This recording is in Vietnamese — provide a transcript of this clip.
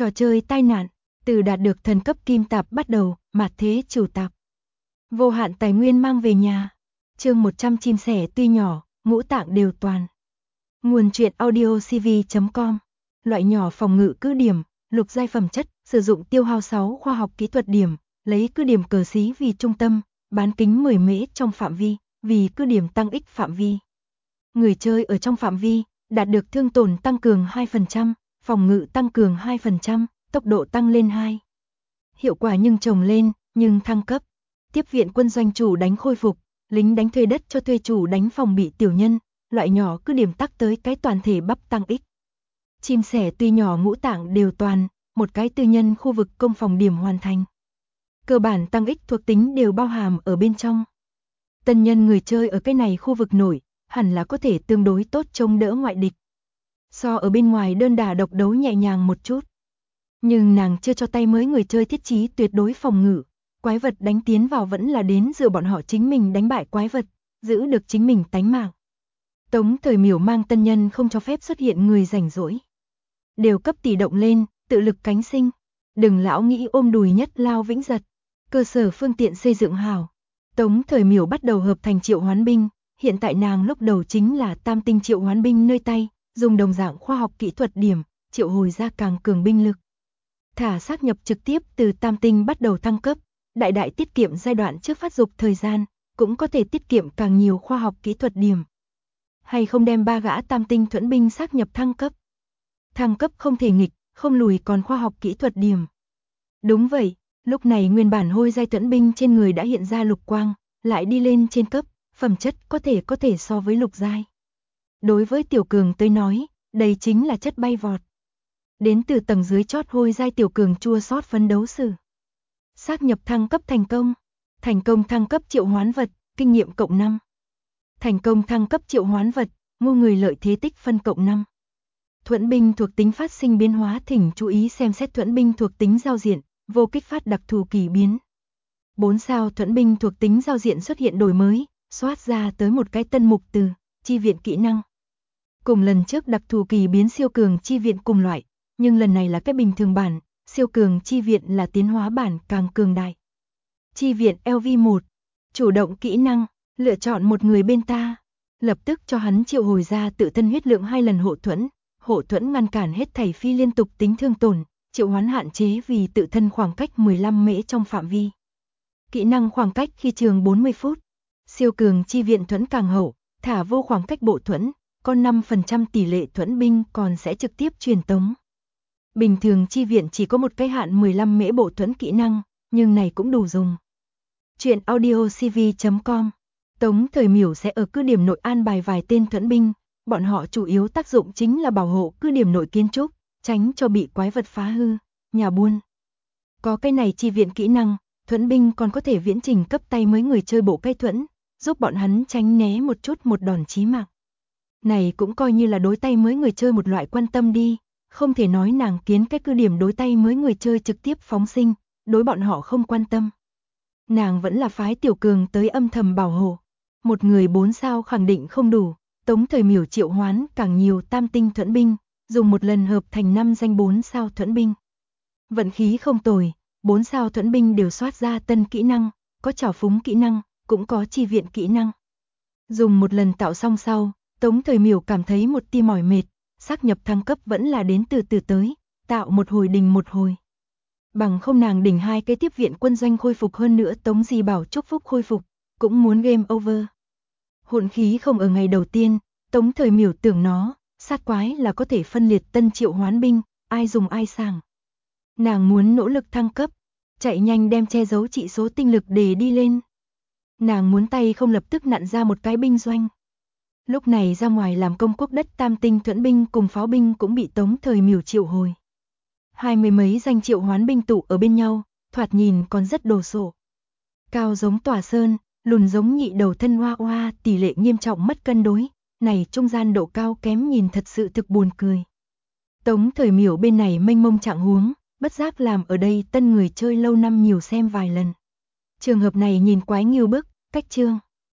Trò chơi tai nạn, từ đạt được thần cấp kim tạp bắt đầu, mạt thế chủ tạp. Vô hạn tài nguyên mang về nhà. Chương 100 chim sẻ tuy nhỏ, ngũ tạng đều toàn. Nguồn truyện audio cv.com. Loại nhỏ phòng ngự cứ điểm, lục giai phẩm chất, sử dụng tiêu hao 6 khoa học kỹ thuật điểm, lấy cứ điểm cờ xí vì trung tâm, bán kính 10 mễ trong phạm vi, vì cứ điểm tăng ích phạm vi. Người chơi ở trong phạm vi, đạt được thương tổn tăng cường 2%, phòng ngự tăng cường 2%, tốc độ tăng lên 2. Hiệu quả nhưng chồng lên, nhưng thăng cấp. Tiếp viện quân doanh chủ đánh khôi phục, lính đánh thuê đất cho thuê chủ đánh phòng bị tiểu nhân, loại nhỏ cứ điểm tắc tới cái toàn thể bắp tăng ích. Chim sẻ tuy nhỏ ngũ tạng đều toàn, một cái tư nhân khu vực công phòng điểm hoàn thành. Cơ bản tăng ích thuộc tính đều bao hàm ở bên trong. Tân nhân người chơi ở cái này khu vực nổi, hẳn là có thể tương đối tốt chống đỡ ngoại địch. So ở bên ngoài đơn đả độc đấu nhẹ nhàng một chút. Nhưng nàng chưa cho tay mới người chơi thiết chí tuyệt đối phòng ngự, quái vật đánh tiến vào vẫn là đến dựa bọn họ chính mình đánh bại quái vật, giữ được chính mình tánh mạng. Tống Thời Miểu mang tân nhân không cho phép xuất hiện người rảnh rỗi. Đều cấp tỷ động lên, tự lực cánh sinh. Đừng lão nghĩ ôm đùi nhất lao vĩnh giật. Cơ sở phương tiện xây dựng hảo. Tống Thời Miểu bắt đầu hợp thành triệu hoán binh, hiện tại nàng lúc đầu chính là tam tinh triệu hoán binh nơi tay, dùng đồng dạng khoa học kỹ thuật điểm, triệu hồi ra càng cường binh lực. Thả xác nhập trực tiếp từ tam tinh bắt đầu thăng cấp, đại đại tiết kiệm giai đoạn trước phát dục thời gian, cũng có thể tiết kiệm càng nhiều khoa học kỹ thuật điểm. Hay không đem 3 gã tam tinh thuẫn binh xác nhập thăng cấp. Thăng cấp không thể nghịch, không lùi còn khoa học kỹ thuật điểm. Đúng vậy, lúc này nguyên bản hôi giai thuẫn binh trên người đã hiện ra lục quang, lại đi lên trên cấp, phẩm chất có thể so với lục giai. Đối với tiểu cường tới nói, đây chính là chất bay vọt. Đến từ tầng dưới chót hôi giai tiểu cường chua xót phấn đấu sử. Xác nhập thăng cấp thành công thăng cấp triệu hoán vật, kinh nghiệm cộng 5. Thành công thăng cấp triệu hoán vật, ngu người lợi thế tích phân cộng 5. Thuẫn binh thuộc tính phát sinh biến hóa, thỉnh chú ý xem xét thuẫn binh thuộc tính giao diện, vô kích phát đặc thù kỳ biến. 4 sao thuẫn binh thuộc tính giao diện xuất hiện đổi mới, xoát ra tới một cái tân mục từ, chi viện kỹ năng. Cùng lần trước đặc thù kỳ biến siêu cường chi viện cùng loại, nhưng lần này là cái bình thường bản, siêu cường chi viện là tiến hóa bản càng cường đại. Chi viện LV1, chủ động kỹ năng, lựa chọn một người bên ta, lập tức cho hắn triệu hồi ra tự thân huyết lượng 2 lần hộ thuẫn ngăn cản hết thảy phi liên tục tính thương tổn, triệu hoán hạn chế vì tự thân khoảng cách 15 mễ trong phạm vi. Kỹ năng khoảng cách khi trường 40 phút, siêu cường chi viện thuẫn càng hậu, thả vô khoảng cách bộ thuẫn, còn 5% tỷ lệ thuẫn binh còn sẽ trực tiếp truyền tống. Bình thường chi viện chỉ có một cái hạn 15 mễ bộ thuẫn kỹ năng, nhưng này cũng đủ dùng. Chuyện audio cv.com. Tống Thời Miểu sẽ ở cứ điểm nội an bài vài tên thuẫn binh, bọn họ chủ yếu tác dụng chính là bảo hộ cứ điểm nội kiến trúc, tránh cho bị quái vật phá hư, nhà buôn. Có cái này chi viện kỹ năng, thuẫn binh còn có thể viễn trình cấp tay mới người chơi bộ cây thuẫn, giúp bọn hắn tránh né một chút một đòn chí mạng. Này cũng coi như là đối tay mới người chơi một loại quan tâm đi, không thể nói nàng kiến cái cứ điểm đối tay mới người chơi trực tiếp phóng sinh, đối bọn họ không quan tâm. Nàng vẫn là phái tiểu cường tới âm thầm bảo hộ. Một người 4 sao khẳng định không đủ, Tống Thời Miểu triệu hoán càng nhiều tam tinh thuẫn binh, dùng một lần hợp thành 5 danh 4 sao thuẫn binh. Vận khí không tồi, 4 sao thuẫn binh đều soát ra tân kỹ năng, có trảo phúng kỹ năng, cũng có chi viện kỹ năng. Dùng một lần tạo xong sau, Tống Thời Miểu cảm thấy một tia mỏi mệt, xác nhập thăng cấp vẫn là đến từ từ tới, tạo một hồi đình một hồi. Bằng không nàng đỉnh 2 cái tiếp viện quân doanh khôi phục hơn nữa Tống Di Bảo chúc phúc khôi phục, cũng muốn game over. Hỗn khí không ở ngày đầu tiên, Tống Thời Miểu tưởng nó, sát quái là có thể phân liệt tân triệu hoán binh, ai dùng ai sàng. Nàng muốn nỗ lực thăng cấp, chạy nhanh đem che giấu trị số tinh lực để đi lên. Nàng muốn tay không lập tức nặn ra một cái binh doanh. Lúc này ra ngoài làm công quốc đất tam tinh thuẫn binh cùng pháo binh cũng bị Tống Thời Miểu triệu hồi. 20 mấy danh triệu hoán binh tụ ở bên nhau, thoạt nhìn còn rất đồ sộ. Cao giống tòa sơn, lùn giống nhị đầu thân hoa hoa, tỷ lệ nghiêm trọng mất cân đối, này trung gian độ cao kém nhìn thật sự thực buồn cười. Tống Thời Miểu bên này mênh mông trạng huống, bất giác làm ở đây tân người chơi lâu năm nhiều xem vài lần. Trường hợp này nhìn quái nghiêu bức, cách chương.